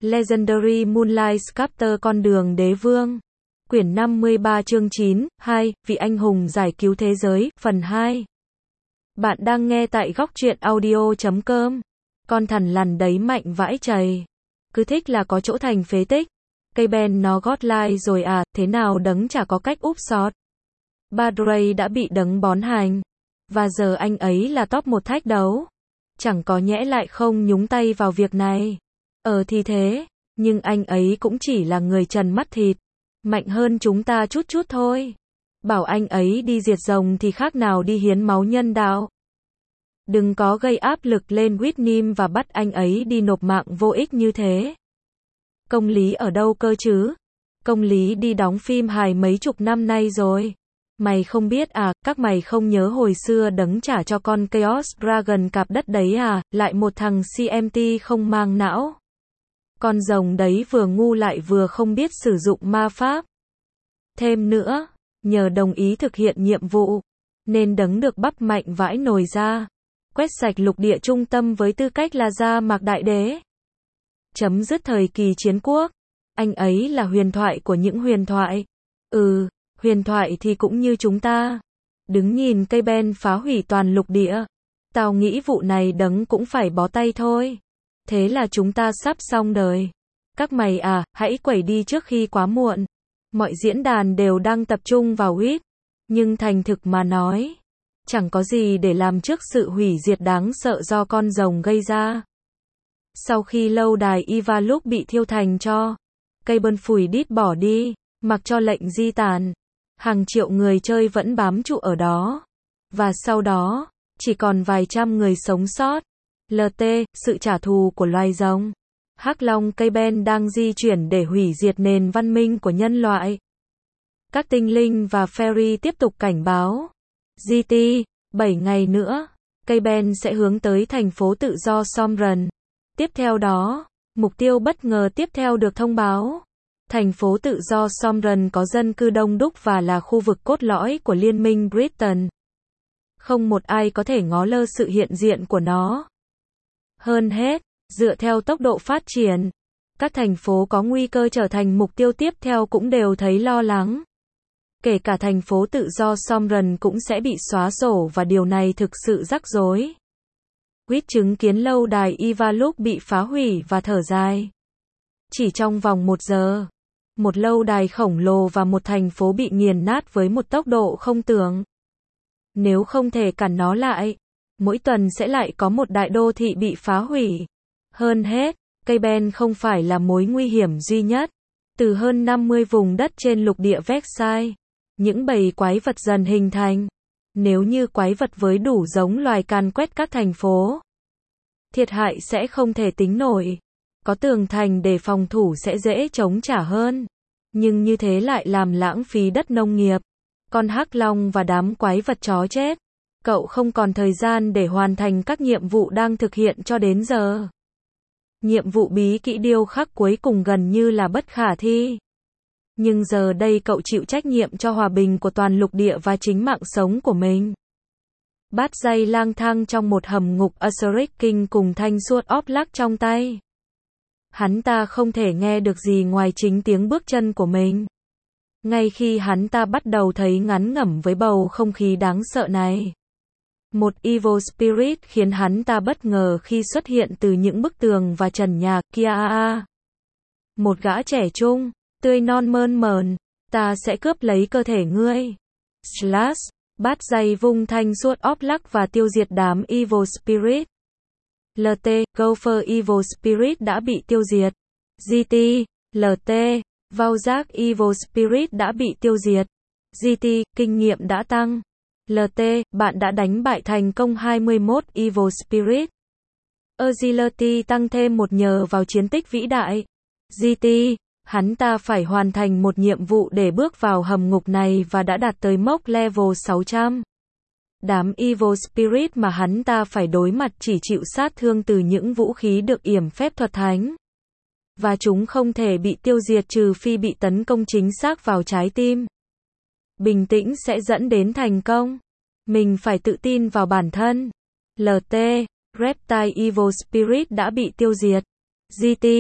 Legendary Moonlight Sculptor Con đường đế vương. Quyển 53 chương 9, 2, Vị anh hùng giải cứu thế giới, phần 2. Bạn đang nghe tại góc truyện audio.com. Con thằn lằn đấy mạnh vãi chày. Cứ thích là có chỗ thành phế tích. Cây ben nó gót lai rồi à, thế nào đấng chả có cách úp sọt. Badray đã bị đấng bón hành. Và giờ anh ấy là top một thách đấu. Chẳng có nhẽ lại không nhúng tay vào việc này. Thì thế, nhưng anh ấy cũng chỉ là người trần mắt thịt. Mạnh hơn chúng ta chút chút thôi. Bảo anh ấy đi diệt rồng thì khác nào đi hiến máu nhân đạo. Đừng có gây áp lực lên Whitney và bắt anh ấy đi nộp mạng vô ích như thế. Công lý ở đâu cơ chứ? Công lý đi đóng phim hài mấy chục năm nay rồi. Mày không biết à, các mày không nhớ hồi xưa đấng trả cho con Chaos Dragon cạp đất đấy à, lại một thằng CMT không mang não. Con rồng đấy vừa ngu lại vừa không biết sử dụng ma pháp. Thêm nữa, nhờ đồng ý thực hiện nhiệm vụ, nên đấng được bắp mạnh vãi nồi ra. Quét sạch lục địa trung tâm với tư cách là gia mạc đại đế. Chấm dứt thời kỳ chiến quốc. Anh ấy là huyền thoại của những huyền thoại. Huyền thoại thì cũng như chúng ta. Đứng nhìn cây ben phá hủy toàn lục địa. Tao nghĩ vụ này đấng cũng phải bó tay thôi. Thế là chúng ta sắp xong đời. Các mày à, hãy quẩy đi trước khi quá muộn. Mọi diễn đàn đều đang tập trung vào Wit. Nhưng thành thực mà nói, chẳng có gì để làm trước sự hủy diệt đáng sợ do con rồng gây ra. Sau khi lâu đài Ivaluk bị thiêu thành tro, cây bơn phủi đít bỏ đi, mặc cho lệnh di tản, hàng triệu người chơi vẫn bám trụ ở đó. Và sau đó, chỉ còn vài trăm người sống sót. LT, sự trả thù của loài rồng. Hắc Long cây ben đang di chuyển để hủy diệt nền văn minh của nhân loại. Các tinh linh và fairy tiếp tục cảnh báo. GT, 7 ngày nữa, cây ben sẽ hướng tới thành phố tự do Somran. Tiếp theo đó, mục tiêu bất ngờ tiếp theo được thông báo. Thành phố tự do Somran có dân cư đông đúc và là khu vực cốt lõi của Liên minh Britain. Không một ai có thể ngó lơ sự hiện diện của nó. Hơn hết, dựa theo tốc độ phát triển, các thành phố có nguy cơ trở thành mục tiêu tiếp theo cũng đều thấy lo lắng. Kể cả thành phố tự do Somran cũng sẽ bị xóa sổ và điều này thực sự rắc rối. Quýt chứng kiến lâu đài Ivaluk bị phá hủy và thở dài. Chỉ trong vòng 1 giờ, một lâu đài khổng lồ và một thành phố bị nghiền nát với một tốc độ không tưởng. Nếu không thể cản nó lại, mỗi tuần sẽ lại có một đại đô thị bị phá hủy. Hơn hết, cây ben không phải là mối nguy hiểm duy nhất. Từ hơn 50 vùng đất trên lục địa Vexai, những bầy quái vật dần hình thành. Nếu như quái vật với đủ giống loài càn quét các thành phố, thiệt hại sẽ không thể tính nổi. Có tường thành để phòng thủ sẽ dễ chống trả hơn. Nhưng như thế lại làm lãng phí đất nông nghiệp. Con hắc long và đám quái vật chó chết. Cậu không còn thời gian để hoàn thành các nhiệm vụ đang thực hiện cho đến giờ. Nhiệm vụ bí kỹ điêu khắc cuối cùng gần như là bất khả thi. Nhưng giờ đây cậu chịu trách nhiệm cho hòa bình của toàn lục địa và chính mạng sống của mình. Bát dây lang thang trong một hầm ngục Azuric King cùng thanh suốt óp lắc trong tay. Hắn ta không thể nghe được gì ngoài chính tiếng bước chân của mình. Ngay khi hắn ta bắt đầu thấy ngán ngẩm với bầu không khí đáng sợ này. Một Evil Spirit khiến hắn ta bất ngờ khi xuất hiện từ những bức tường và trần nhà kia. Một gã trẻ trung, tươi non mơn mởn, ta sẽ cướp lấy cơ thể ngươi. Slash, bát dây vung thanh suốt óp lắc và tiêu diệt đám Evil Spirit. LT, Gopher Evil Spirit đã bị tiêu diệt. GT, LT, Vauzak Evil Spirit đã bị tiêu diệt. GT, kinh nghiệm đã tăng. LT, bạn đã đánh bại thành công 21 Evil Spirit. Agility tăng thêm 1 nhờ vào chiến tích vĩ đại. GT, hắn ta phải hoàn thành một nhiệm vụ để bước vào hầm ngục này và đã đạt tới mốc level 600. Đám Evil Spirit mà hắn ta phải đối mặt chỉ chịu sát thương từ những vũ khí được yểm phép thuật thánh. Và chúng không thể bị tiêu diệt trừ phi bị tấn công chính xác vào trái tim. Bình tĩnh sẽ dẫn đến thành công. Mình phải tự tin vào bản thân. LT, Reptile Evil Spirit đã bị tiêu diệt. GT,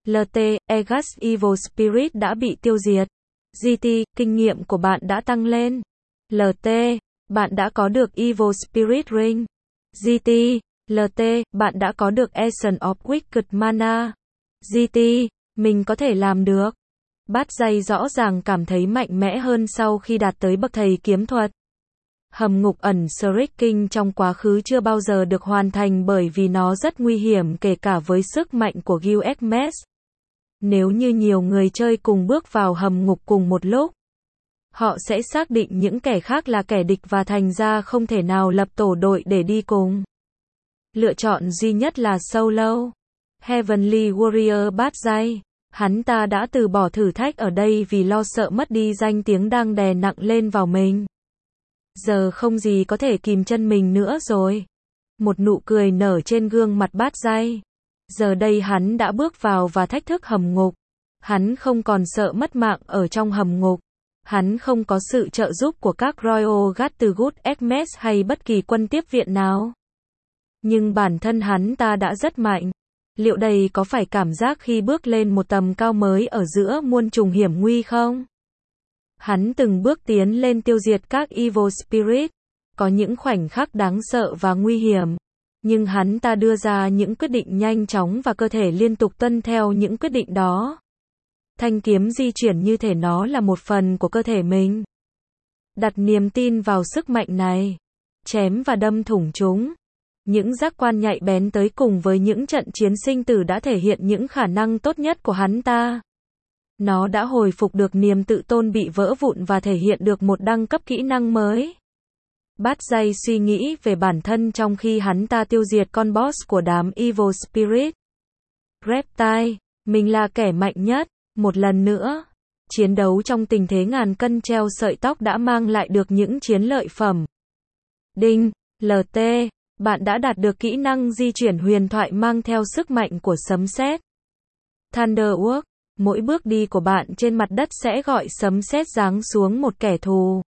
LT, Aegis Evil Spirit đã bị tiêu diệt. GT, kinh nghiệm của bạn đã tăng lên. LT, bạn đã có được Evil Spirit Ring. GT, LT, bạn đã có được Essence of Wicked Mana. GT, mình có thể làm được. Bát dây rõ ràng cảm thấy mạnh mẽ hơn sau khi đạt tới bậc thầy kiếm thuật. Hầm ngục ẩn Shrieking trong quá khứ chưa bao giờ được hoàn thành bởi vì nó rất nguy hiểm kể cả với sức mạnh của Guildmass. Nếu như nhiều người chơi cùng bước vào hầm ngục cùng một lúc, họ sẽ xác định những kẻ khác là kẻ địch và thành ra không thể nào lập tổ đội để đi cùng. Lựa chọn duy nhất là solo. Heavenly Warrior Bát dây. Hắn ta đã từ bỏ thử thách ở đây vì lo sợ mất đi danh tiếng đang đè nặng lên vào mình. Giờ không gì có thể kìm chân mình nữa rồi. Một nụ cười nở trên gương mặt Bát dây. Giờ đây hắn đã bước vào và thách thức hầm ngục. Hắn không còn sợ mất mạng ở trong hầm ngục. Hắn không có sự trợ giúp của các Royal Guard từ Good Hermes hay bất kỳ quân tiếp viện nào. Nhưng bản thân hắn ta đã rất mạnh. Liệu đây có phải cảm giác khi bước lên một tầm cao mới ở giữa muôn trùng hiểm nguy không? Hắn từng bước tiến lên tiêu diệt các Evil Spirit. Có những khoảnh khắc đáng sợ và nguy hiểm. Nhưng hắn ta đưa ra những quyết định nhanh chóng và cơ thể liên tục tuân theo những quyết định đó. Thanh kiếm di chuyển như thể nó là một phần của cơ thể mình. Đặt niềm tin vào sức mạnh này. Chém và đâm thủng chúng. Những giác quan nhạy bén tới cùng với những trận chiến sinh tử đã thể hiện những khả năng tốt nhất của hắn ta. Nó đã hồi phục được niềm tự tôn bị vỡ vụn và thể hiện được một đẳng cấp kỹ năng mới. Bát dây suy nghĩ về bản thân trong khi hắn ta tiêu diệt con boss của đám Evil Spirit. Reptile, mình là kẻ mạnh nhất. Một lần nữa, chiến đấu trong tình thế ngàn cân treo sợi tóc đã mang lại được những chiến lợi phẩm. Đinh, LT, bạn đã đạt được kỹ năng di chuyển huyền thoại mang theo sức mạnh của sấm sét. Thunderwork, mỗi bước đi của bạn trên mặt đất sẽ gọi sấm sét giáng xuống một kẻ thù.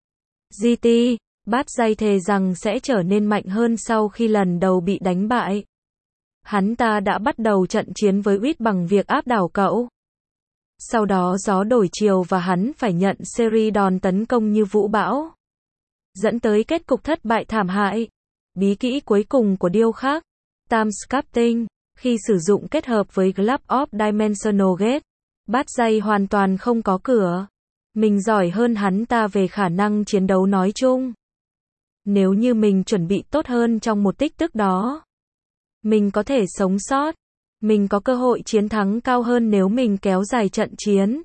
GT, Bát dây thề rằng sẽ trở nên mạnh hơn sau khi lần đầu bị đánh bại. Hắn ta đã bắt đầu trận chiến với Wit bằng việc áp đảo cậu. Sau đó gió đổi chiều và hắn phải nhận series đòn tấn công như vũ bão, dẫn tới kết cục thất bại thảm hại. Bí kỹ cuối cùng của điêu khắc, Time Sculpting, khi sử dụng kết hợp với Glove of Dimensional Gate, Bát dây hoàn toàn không có cửa. Mình giỏi hơn hắn ta về khả năng chiến đấu nói chung. Nếu như mình chuẩn bị tốt hơn trong một tích tắc đó, mình có thể sống sót. Mình có cơ hội chiến thắng cao hơn nếu mình kéo dài trận chiến.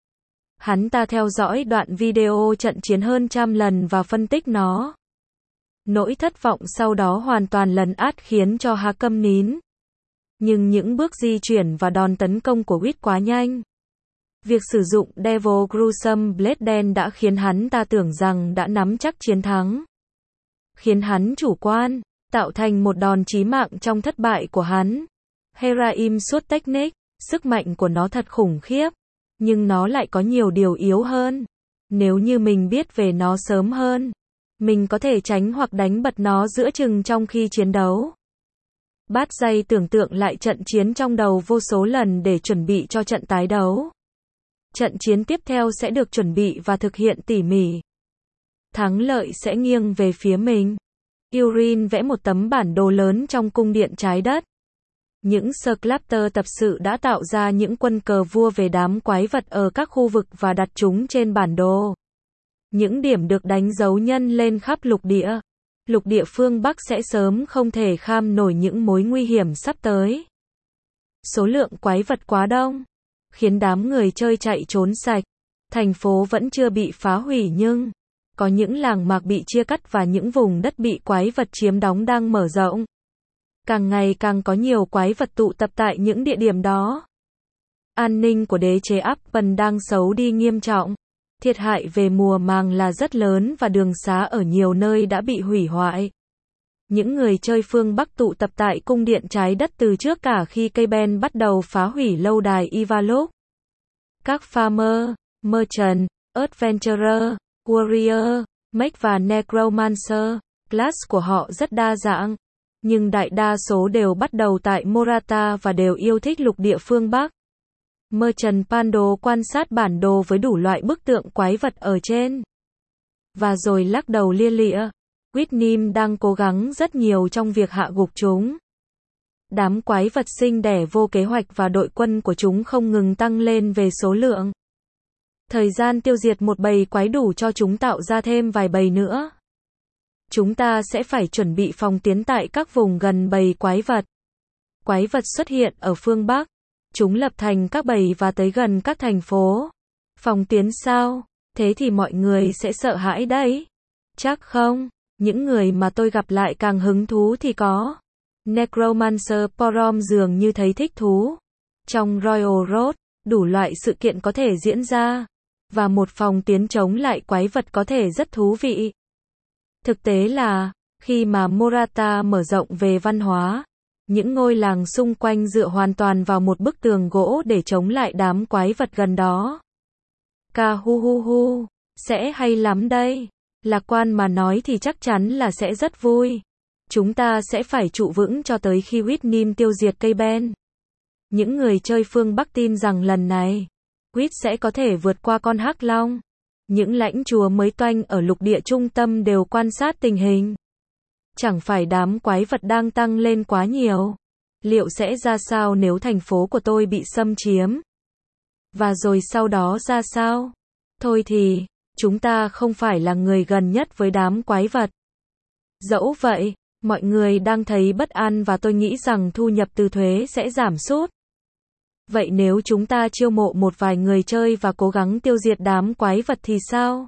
Hắn ta theo dõi đoạn video trận chiến hơn 100 lần và phân tích nó. Nỗi thất vọng sau đó hoàn toàn lấn át khiến cho hắn câm nín. Nhưng những bước di chuyển và đòn tấn công của Wit quá nhanh. Việc sử dụng Devil Gruesome Blade đen đã khiến hắn ta tưởng rằng đã nắm chắc chiến thắng. Khiến hắn chủ quan, tạo thành một đòn chí mạng trong thất bại của hắn. Heraim suốt technique, sức mạnh của nó thật khủng khiếp. Nhưng nó lại có nhiều điều yếu hơn. Nếu như mình biết về nó sớm hơn, mình có thể tránh hoặc đánh bật nó giữa chừng trong khi chiến đấu. Bát dây tưởng tượng lại trận chiến trong đầu vô số lần để chuẩn bị cho trận tái đấu. Trận chiến tiếp theo sẽ được chuẩn bị và thực hiện tỉ mỉ. Thắng lợi sẽ nghiêng về phía mình. Urin vẽ một tấm bản đồ lớn trong cung điện trái đất. Những Sculptor tập sự đã tạo ra những quân cờ vua về đám quái vật ở các khu vực và đặt chúng trên bản đồ. Những điểm được đánh dấu nhân lên khắp lục địa. Lục địa phương Bắc sẽ sớm không thể kham nổi những mối nguy hiểm sắp tới. Số lượng quái vật quá đông, khiến đám người chơi chạy trốn sạch. Thành phố vẫn chưa bị phá hủy nhưng có những làng mạc bị chia cắt và những vùng đất bị quái vật chiếm đóng đang mở rộng. Càng ngày càng có nhiều quái vật tụ tập tại những địa điểm đó. An ninh của đế chế Appen đang xấu đi nghiêm trọng. Thiệt hại về mùa màng là rất lớn và đường xá ở nhiều nơi đã bị hủy hoại. Những người chơi phương Bắc tụ tập tại cung điện trái đất từ trước cả khi cây ben bắt đầu phá hủy lâu đài Ivalok. Các farmer, merchant, adventurer, warrior, mage và necromancer, class của họ rất đa dạng. Nhưng đại đa số đều bắt đầu tại Morata và đều yêu thích lục địa phương Bắc. Merchant Pando quan sát bản đồ với đủ loại bức tượng quái vật ở trên. Và rồi lắc đầu lia lịa. Whitnim đang cố gắng rất nhiều trong việc hạ gục chúng. Đám quái vật sinh đẻ vô kế hoạch và đội quân của chúng không ngừng tăng lên về số lượng. Thời gian tiêu diệt một bầy quái đủ cho chúng tạo ra thêm vài bầy nữa. Chúng ta sẽ phải chuẩn bị phòng tiến tại các vùng gần bầy quái vật. Quái vật xuất hiện ở phương Bắc. Chúng lập thành các bầy và tới gần các thành phố. Phòng tiến sao? Thế thì mọi người sẽ sợ hãi đấy. Chắc không? Những người mà tôi gặp lại càng hứng thú thì có. Necromancer Porom dường như thấy thích thú. Trong Royal Road, đủ loại sự kiện có thể diễn ra. Và một phòng tiến chống lại quái vật có thể rất thú vị. Thực tế là, khi mà Morata mở rộng về văn hóa, những ngôi làng xung quanh dựa hoàn toàn vào một bức tường gỗ để chống lại đám quái vật gần đó. Kahuhuhu, sẽ hay lắm đây. Lạc quan mà nói thì chắc chắn là sẽ rất vui. Chúng ta sẽ phải trụ vững cho tới khi Whitnim tiêu diệt cây Ben. Những người chơi phương Bắc tin rằng lần này, Whit sẽ có thể vượt qua con hắc long. Những lãnh chúa mới toanh ở lục địa trung tâm đều quan sát tình hình. Chẳng phải đám quái vật đang tăng lên quá nhiều. Liệu sẽ ra sao nếu thành phố của tôi bị xâm chiếm? Và rồi sau đó ra sao? Thôi thì, chúng ta không phải là người gần nhất với đám quái vật. Dẫu vậy, mọi người đang thấy bất an và tôi nghĩ rằng thu nhập từ thuế sẽ giảm sút. Vậy nếu chúng ta chiêu mộ một vài người chơi và cố gắng tiêu diệt đám quái vật thì sao?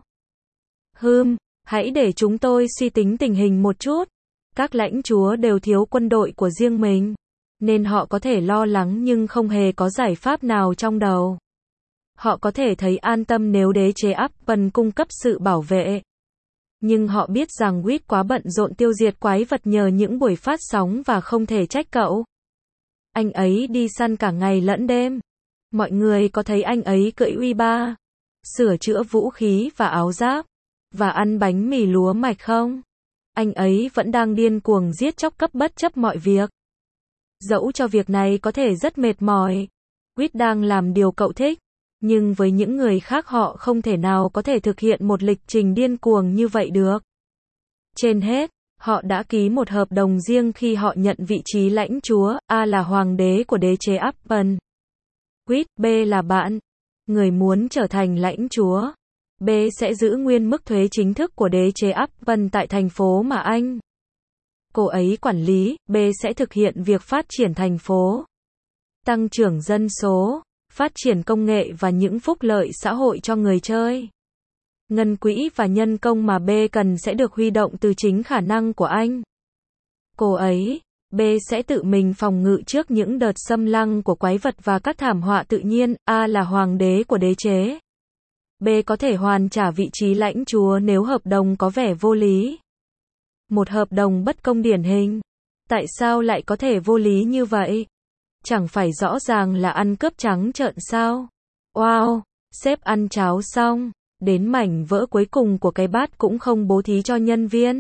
Hãy để chúng tôi suy tính tình hình một chút. Các lãnh chúa đều thiếu quân đội của riêng mình, nên họ có thể lo lắng nhưng không hề có giải pháp nào trong đầu. Họ có thể thấy an tâm nếu đế chế Upton cung cấp sự bảo vệ. Nhưng họ biết rằng Whit quá bận rộn tiêu diệt quái vật nhờ những buổi phát sóng và không thể trách cậu. Anh ấy đi săn cả ngày lẫn đêm. Mọi người có thấy anh ấy cưỡi uy-ba, sửa chữa vũ khí và áo giáp, và ăn bánh mì lúa mạch không? Anh ấy vẫn đang điên cuồng giết chóc cấp bất chấp mọi việc. Dẫu cho việc này có thể rất mệt mỏi, Whit đang làm điều cậu thích, nhưng với những người khác họ không thể nào có thể thực hiện một lịch trình điên cuồng như vậy được. Trên hết, họ đã ký một hợp đồng riêng khi họ nhận vị trí lãnh chúa, A là hoàng đế của đế chế Upton. Whit, B là bạn. Người muốn trở thành lãnh chúa. B sẽ giữ nguyên mức thuế chính thức của đế chế Upton tại thành phố mà anh. Cô ấy quản lý, B sẽ thực hiện việc phát triển thành phố, tăng trưởng dân số, phát triển công nghệ và những phúc lợi xã hội cho người chơi. Ngân quỹ và nhân công mà B cần sẽ được huy động từ chính khả năng của anh. Cô ấy, B sẽ tự mình phòng ngự trước những đợt xâm lăng của quái vật và các thảm họa tự nhiên. A là hoàng đế của đế chế. B có thể hoàn trả vị trí lãnh chúa nếu hợp đồng có vẻ vô lý. Một hợp đồng bất công điển hình. Tại sao lại có thể vô lý như vậy? Chẳng phải rõ ràng là ăn cướp trắng trợn sao? Wow, sếp ăn cháo xong, đến mảnh vỡ cuối cùng của cái bát cũng không bố thí cho nhân viên.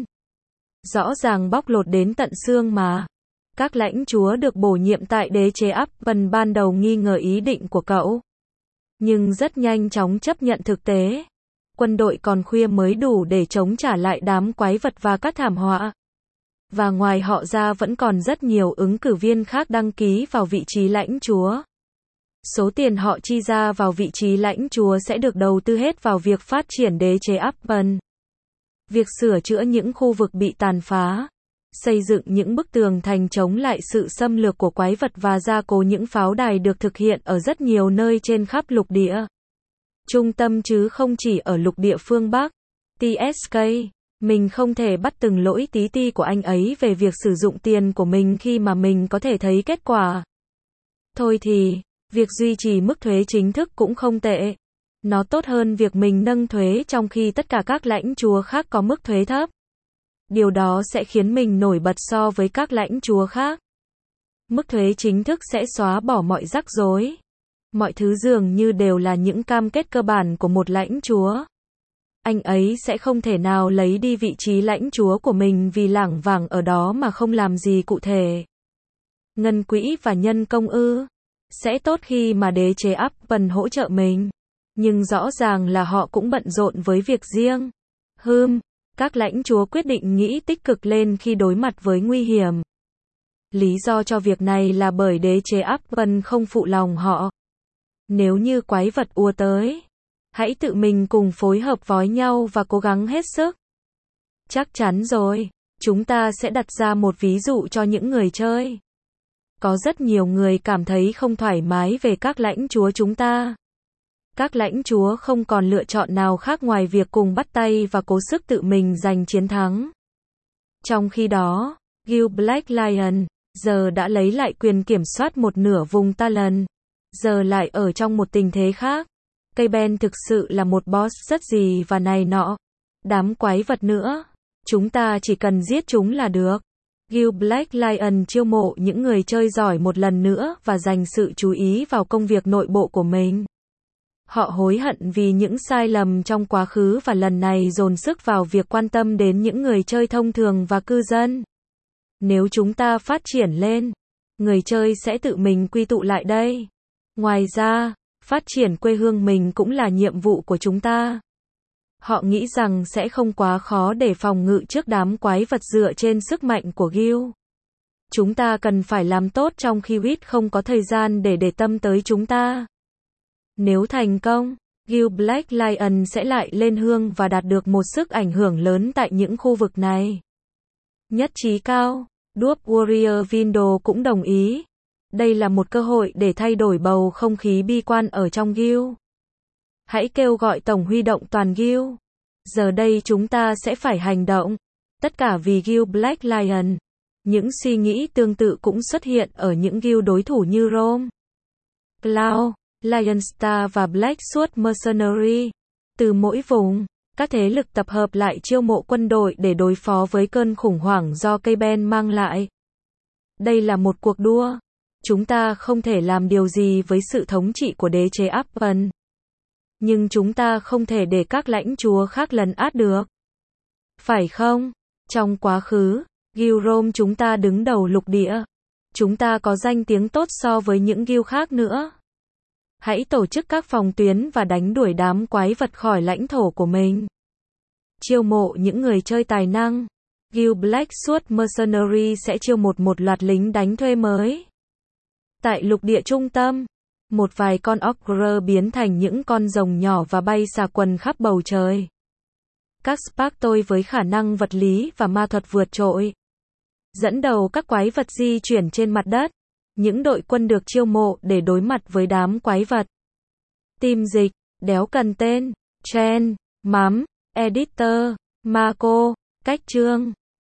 Rõ ràng bóc lột đến tận xương mà. Các lãnh chúa được bổ nhiệm tại đế chế Upton ban đầu nghi ngờ ý định của cậu, nhưng rất nhanh chóng chấp nhận thực tế. Quân đội còn khuya mới đủ để chống trả lại đám quái vật và các thảm họa. Và ngoài họ ra vẫn còn rất nhiều ứng cử viên khác đăng ký vào vị trí lãnh chúa. Số tiền họ chi ra vào vị trí lãnh chúa sẽ được đầu tư hết vào việc phát triển đế chế Upton. Việc sửa chữa những khu vực bị tàn phá, xây dựng những bức tường thành chống lại sự xâm lược của quái vật và gia cố những pháo đài được thực hiện ở rất nhiều nơi trên khắp lục địa. Trung tâm chứ không chỉ ở lục địa phương Bắc. TSK, mình không thể bắt từng lỗi tí ti của anh ấy về việc sử dụng tiền của mình khi mà mình có thể thấy kết quả. Thôi thì, việc duy trì mức thuế chính thức cũng không tệ. Nó tốt hơn việc mình nâng thuế trong khi tất cả các lãnh chúa khác có mức thuế thấp. Điều đó sẽ khiến mình nổi bật so với các lãnh chúa khác. Mức thuế chính thức sẽ xóa bỏ mọi rắc rối. Mọi thứ dường như đều là những cam kết cơ bản của một lãnh chúa. Anh ấy sẽ không thể nào lấy đi vị trí lãnh chúa của mình vì lảng vảng ở đó mà không làm gì cụ thể. Ngân quỹ và nhân công ư? Sẽ tốt khi mà đế chế Aspen hỗ trợ mình. Nhưng rõ ràng là họ cũng bận rộn với việc riêng. Các lãnh chúa quyết định nghĩ tích cực lên khi đối mặt với nguy hiểm. Lý do cho việc này là bởi đế chế Aspen không phụ lòng họ. Nếu như quái vật ùa tới, hãy tự mình cùng phối hợp với nhau và cố gắng hết sức. Chắc chắn rồi, chúng ta sẽ đặt ra một ví dụ cho những người chơi. Có rất nhiều người cảm thấy không thoải mái về các lãnh chúa chúng ta. Các lãnh chúa không còn lựa chọn nào khác ngoài việc cùng bắt tay và cố sức tự mình giành chiến thắng. Trong khi đó, Guild Black Lion giờ đã lấy lại quyền kiểm soát một nửa vùng Talon. Giờ lại ở trong một tình thế khác. Cây Ben thực sự là một boss rất gì và này nọ. Đám quái vật nữa. Chúng ta chỉ cần giết chúng là được. Guild Black Lion chiêu mộ những người chơi giỏi một lần nữa và dành sự chú ý vào công việc nội bộ của mình. Họ hối hận vì những sai lầm trong quá khứ và lần này dồn sức vào việc quan tâm đến những người chơi thông thường và cư dân. Nếu chúng ta phát triển lên, người chơi sẽ tự mình quy tụ lại đây. Ngoài ra, phát triển quê hương mình cũng là nhiệm vụ của chúng ta. Họ nghĩ rằng sẽ không quá khó để phòng ngự trước đám quái vật dựa trên sức mạnh của Guild. Chúng ta cần phải làm tốt trong khi Wit không có thời gian để tâm tới chúng ta. Nếu thành công, Guild Black Lion sẽ lại lên hương và đạt được một sức ảnh hưởng lớn tại những khu vực này. Nhất trí cao, Dwarf Warrior Vindo cũng đồng ý. Đây là một cơ hội để thay đổi bầu không khí bi quan ở trong Guild. Hãy kêu gọi tổng huy động toàn Guild. Giờ đây chúng ta sẽ phải hành động. Tất cả vì Guild Black Lion. Những suy nghĩ tương tự cũng xuất hiện ở những guild đối thủ như Rome, Cloud, Lion Star và Black Sword Mercenary. Từ mỗi vùng, các thế lực tập hợp lại chiêu mộ quân đội để đối phó với cơn khủng hoảng do cây Ben mang lại. Đây là một cuộc đua. Chúng ta không thể làm điều gì với sự thống trị của đế chế Aspen. Nhưng chúng ta không thể để các lãnh chúa khác lấn át được. Phải không? Trong quá khứ, Guild Rome chúng ta đứng đầu lục địa. Chúng ta có danh tiếng tốt so với những guild khác nữa. Hãy tổ chức các phòng tuyến và đánh đuổi đám quái vật khỏi lãnh thổ của mình. Chiêu mộ những người chơi tài năng. Guild Black Sword Mercenary sẽ chiêu một loạt lính đánh thuê mới. Tại lục địa trung tâm, một vài con ogre biến thành những con rồng nhỏ và bay xà quần khắp bầu trời. Các Spartoi với khả năng vật lý và ma thuật vượt trội. Dẫn đầu các quái vật di chuyển trên mặt đất. Những đội quân được chiêu mộ để đối mặt với đám quái vật. Team dịch, đéo cần tên, Chen, Mắm, Editor, Marco, cách chương.